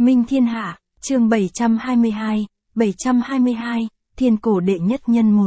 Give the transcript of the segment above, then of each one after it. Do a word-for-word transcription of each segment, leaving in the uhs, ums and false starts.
Minh Thiên Hạ, chương bảy trăm hai mươi hai, bảy trăm hai mươi hai, Thiên cổ đệ nhất nhân một.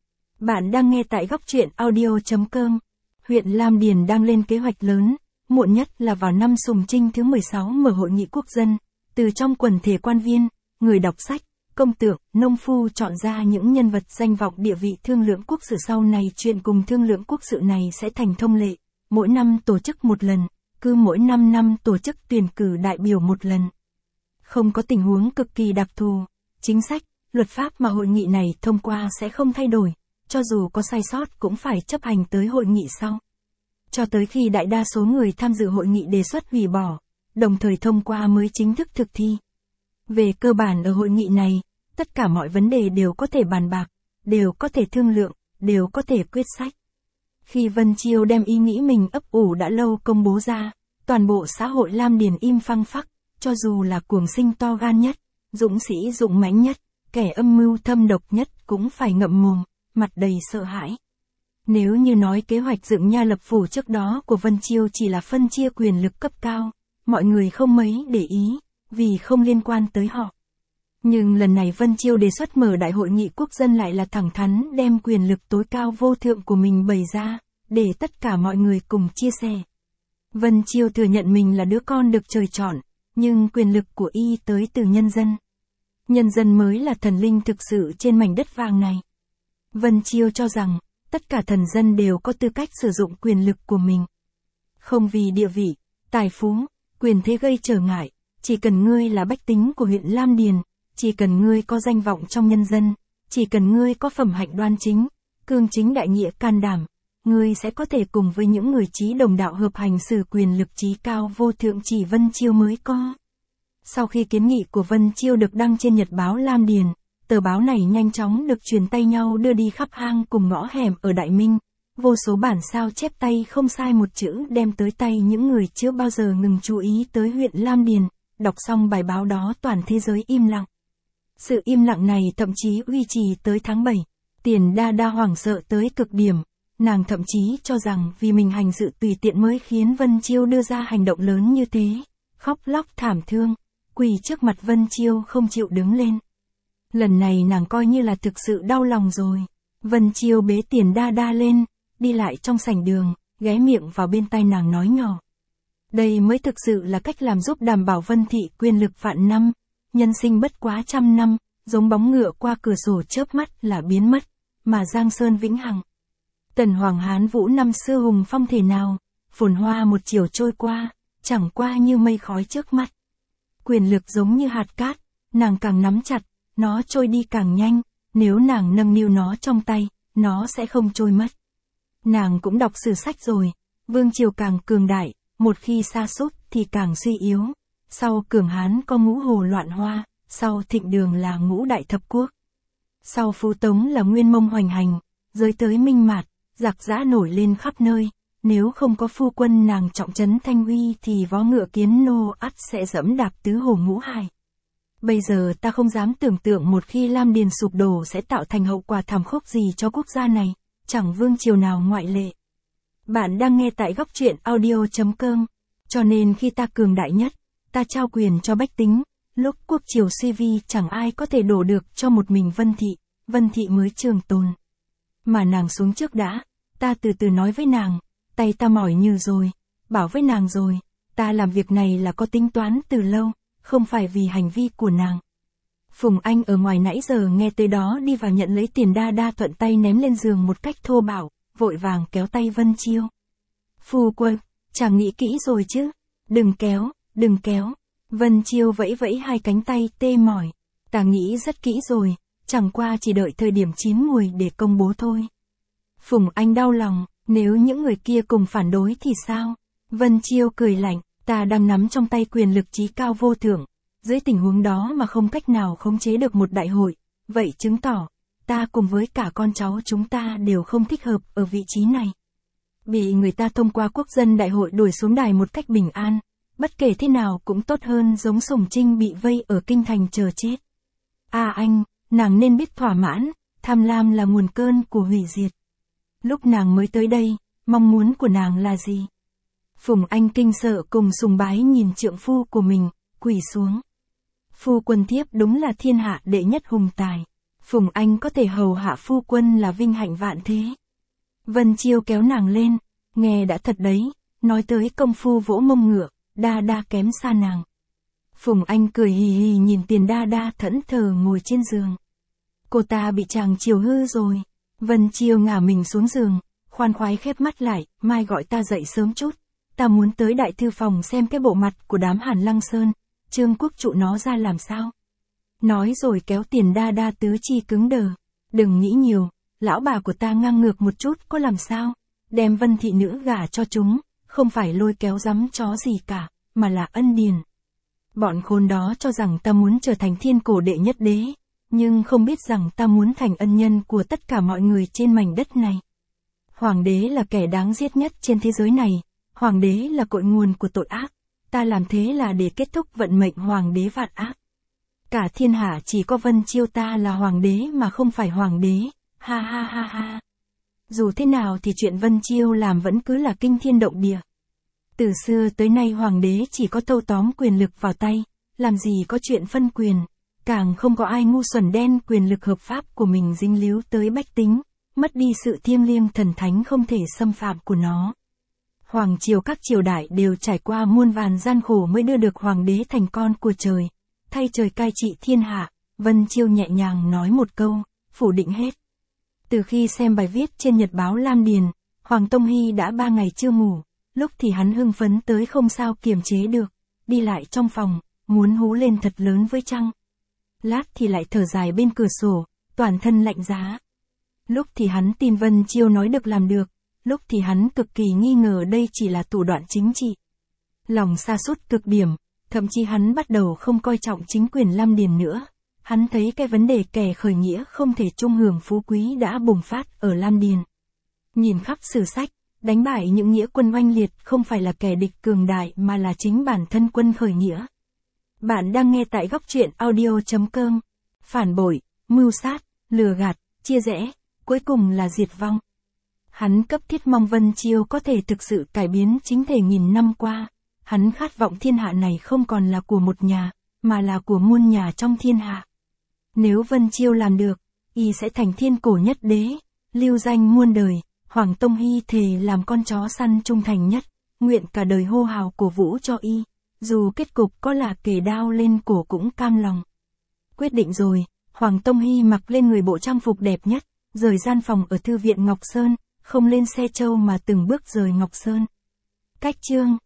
Bạn đang nghe tại góc truyện audio chấm com. Huyện Lam Điền đang lên kế hoạch lớn, muộn nhất là vào năm Sùng Trinh thứ mười sáu mở hội nghị quốc dân, từ trong quần thể quan viên, người đọc sách, công tượng, nông phu chọn ra những nhân vật danh vọng địa vị thương lượng quốc sự. Sau này chuyện cùng thương lượng quốc sự này sẽ thành thông lệ, mỗi năm tổ chức một lần, cứ mỗi năm năm tổ chức tuyển cử đại biểu một lần. Không có tình huống cực kỳ đặc thù, chính sách, luật pháp mà hội nghị này thông qua sẽ không thay đổi, cho dù có sai sót cũng phải chấp hành tới hội nghị sau. Cho tới khi đại đa số người tham dự hội nghị đề xuất hủy bỏ, đồng thời thông qua mới chính thức thực thi. Về cơ bản ở hội nghị này, tất cả mọi vấn đề đều có thể bàn bạc, đều có thể thương lượng, đều có thể quyết sách. Khi Vân Chiêu đem ý nghĩ mình ấp ủ đã lâu công bố ra, toàn bộ xã hội Lam Điền im phăng phắc, cho dù là cuồng sinh to gan nhất, dũng sĩ dũng mãnh nhất, kẻ âm mưu thâm độc nhất cũng phải ngậm mồm, mặt đầy sợ hãi. Nếu như nói kế hoạch dựng nha lập phủ trước đó của Vân Chiêu chỉ là phân chia quyền lực cấp cao, mọi người không mấy để ý, vì không liên quan tới họ. Nhưng lần này Vân Chiêu đề xuất mở đại hội nghị quốc dân lại là thẳng thắn đem quyền lực tối cao vô thượng của mình bày ra, để tất cả mọi người cùng chia sẻ. Vân Chiêu thừa nhận mình là đứa con được trời chọn, nhưng quyền lực của y tới từ nhân dân. Nhân dân mới là thần linh thực sự trên mảnh đất vàng này. Vân Chiêu cho rằng, tất cả thần dân đều có tư cách sử dụng quyền lực của mình. Không vì địa vị, tài phú, quyền thế gây trở ngại, chỉ cần ngươi là bách tính của huyện Lam Điền, chỉ cần ngươi có danh vọng trong nhân dân, chỉ cần ngươi có phẩm hạnh đoan chính, cương chính đại nghĩa can đảm, ngươi sẽ có thể cùng với những người trí đồng đạo hợp hành xử quyền lực trí cao vô thượng chỉ Vân Chiêu mới có. Sau khi kiến nghị của Vân Chiêu được đăng trên nhật báo Lam Điền, tờ báo này nhanh chóng được truyền tay nhau đưa đi khắp hang cùng ngõ hẻm ở Đại Minh, vô số bản sao chép tay không sai một chữ đem tới tay những người chưa bao giờ ngừng chú ý tới huyện Lam Điền. Đọc xong bài báo đó toàn thế giới im lặng. Sự im lặng này thậm chí duy trì tới tháng bảy. Tiền Đa Đa hoảng sợ tới cực điểm, nàng thậm chí cho rằng vì mình hành sự tùy tiện mới khiến Vân Chiêu đưa ra hành động lớn như thế, khóc lóc thảm thương, quỳ trước mặt Vân Chiêu không chịu đứng lên. Lần này nàng coi như là thực sự đau lòng rồi. Vân Chiêu bế Tiền Đa Đa lên, đi lại trong sảnh đường, ghé miệng vào bên tai nàng nói nhỏ. Đây mới thực sự là cách làm giúp đảm bảo Vân thị quyền lực vạn năm, nhân sinh bất quá trăm năm, giống bóng ngựa qua cửa sổ chớp mắt là biến mất, mà Giang Sơn vĩnh hằng. Tần Hoàng Hán Vũ năm xưa hùng phong thể nào, phồn hoa một chiều trôi qua, chẳng qua như mây khói trước mắt. Quyền lực giống như hạt cát, nàng càng nắm chặt, nó trôi đi càng nhanh, nếu nàng nâng niu nó trong tay, nó sẽ không trôi mất. Nàng cũng đọc sử sách rồi, vương triều càng cường đại, một khi sa sút thì càng suy yếu. Sau Cường Hán có ngũ hồ loạn hoa, sau Thịnh Đường là ngũ đại thập quốc. Sau Phú Tống là Nguyên Mông hoành hành, rồi tới Minh Mạt, giặc giã nổi lên khắp nơi, nếu không có phu quân nàng trọng trấn Thanh Huy thì vó ngựa Kiến Nô ắt sẽ dẫm đạp tứ hồ ngũ hải. Bây giờ ta không dám tưởng tượng một khi Lam Điền sụp đổ sẽ tạo thành hậu quả thảm khốc gì cho quốc gia này, chẳng vương triều nào ngoại lệ. Bạn đang nghe tại góc truyện audio chấm com, cho nên khi ta cường đại nhất, ta trao quyền cho bách tính, lúc quốc triều suy vi chẳng ai có thể đổ được cho một mình Vân thị, Vân thị mới trường tồn. Mà nàng xuống trước đã, ta từ từ nói với nàng, tay ta mỏi như rồi, bảo với nàng rồi, ta làm việc này là có tính toán từ lâu, không phải vì hành vi của nàng. Phùng Anh ở ngoài nãy giờ nghe tới đó đi vào nhận lấy Tiền Đa Đa thuận tay ném lên giường một cách thô bạo, vội vàng kéo tay Vân Chiêu. Phu quân, chàng nghĩ kỹ rồi chứ, đừng kéo, đừng kéo. Vân Chiêu vẫy vẫy hai cánh tay tê mỏi, ta nghĩ rất kỹ rồi, chẳng qua chỉ đợi thời điểm chín muồi để công bố thôi. Phùng Anh đau lòng, nếu những người kia cùng phản đối thì sao? Vân Chiêu cười lạnh, ta đang nắm trong tay quyền lực trí cao vô thượng, dưới tình huống đó mà không cách nào khống chế được một đại hội, vậy chứng tỏ, ta cùng với cả con cháu chúng ta đều không thích hợp ở vị trí này. Bị người ta thông qua quốc dân đại hội đuổi xuống đài một cách bình an, bất kể thế nào cũng tốt hơn giống Sùng Trinh bị vây ở kinh thành chờ chết. À anh, nàng nên biết thỏa mãn, tham lam là nguồn cơn của hủy diệt. Lúc nàng mới tới đây, mong muốn của nàng là gì? Phùng Anh kinh sợ cùng sùng bái nhìn trượng phu của mình, quỳ xuống. Phu quân thiếp đúng là thiên hạ đệ nhất hùng tài. Phùng Anh có thể hầu hạ phu quân là vinh hạnh vạn thế. Vân Chiêu kéo nàng lên, nghe đã thật đấy, nói tới công phu vỗ mông ngựa, đa đa kém xa nàng. Phùng Anh cười hì hì nhìn Tiền đa đa thẫn thờ ngồi trên giường. Cô ta bị chàng chiều hư rồi. Vân Chiêu ngả mình xuống giường, khoan khoái khép mắt lại, mai gọi ta dậy sớm chút. Ta muốn tới đại thư phòng xem cái bộ mặt của đám Hàn Lăng Sơn, Trương Quốc Trụ nó ra làm sao. Nói rồi kéo Tiền đa đa tứ chi cứng đờ. Đừng nghĩ nhiều, lão bà của ta ngang ngược một chút có làm sao. Đem Vân thị nữ gả cho chúng, không phải lôi kéo giấm chó gì cả, mà là ân điền. Bọn khốn đó cho rằng ta muốn trở thành thiên cổ đệ nhất đế, nhưng không biết rằng ta muốn thành ân nhân của tất cả mọi người trên mảnh đất này. Hoàng đế là kẻ đáng giết nhất trên thế giới này, hoàng đế là cội nguồn của tội ác, ta làm thế là để kết thúc vận mệnh hoàng đế vạn ác. Cả thiên hạ chỉ có Vân Chiêu ta là hoàng đế mà không phải hoàng đế, ha ha ha ha. Dù thế nào thì chuyện Vân Chiêu làm vẫn cứ là kinh thiên động địa. Từ xưa tới nay hoàng đế chỉ có thâu tóm quyền lực vào tay, làm gì có chuyện phân quyền, càng không có ai ngu xuẩn đen quyền lực hợp pháp của mình dính líu tới bách tính, mất đi sự thiêng liêng thần thánh không thể xâm phạm của nó. Hoàng triều các triều đại đều trải qua muôn vàn gian khổ mới đưa được hoàng đế thành con của trời, thay trời cai trị thiên hạ. Vân Chiêu nhẹ nhàng nói một câu, phủ định hết. Từ khi xem bài viết trên nhật báo Lam Điền, Hoàng Tông Hy đã ba ngày chưa ngủ, lúc thì hắn hưng phấn tới không sao kiềm chế được, đi lại trong phòng, muốn hú lên thật lớn với trăng. Lát thì lại thở dài bên cửa sổ, toàn thân lạnh giá. Lúc thì hắn tin Vân Chiêu nói được làm được, lúc thì hắn cực kỳ nghi ngờ đây chỉ là thủ đoạn chính trị. Lòng sa sút cực điểm, thậm chí hắn bắt đầu không coi trọng chính quyền Lam Điền nữa. Hắn thấy cái vấn đề kẻ khởi nghĩa không thể chung hưởng phú quý đã bùng phát ở Lam Điền. Nhìn khắp sử sách, đánh bại những nghĩa quân oanh liệt không phải là kẻ địch cường đại mà là chính bản thân quân khởi nghĩa. Bạn đang nghe tại góc truyện audio chấm com. Phản bội, mưu sát, lừa gạt, chia rẽ, cuối cùng là diệt vong. Hắn cấp thiết mong Vân Chiêu có thể thực sự cải biến chính thể nghìn năm qua. Hắn khát vọng thiên hạ này không còn là của một nhà, mà là của muôn nhà trong thiên hạ. Nếu Vân Chiêu làm được, y sẽ thành thiên cổ nhất đế, lưu danh muôn đời. Hoàng Tông Hy thề làm con chó săn trung thành nhất, nguyện cả đời hô hào cổ vũ cho y, dù kết cục có là kề đao lên cổ cũng cam lòng. Quyết định rồi, Hoàng Tông Hy mặc lên người bộ trang phục đẹp nhất, rời gian phòng ở thư viện Ngọc Sơn, không lên xe trâu mà từng bước rời Ngọc Sơn. Cách chương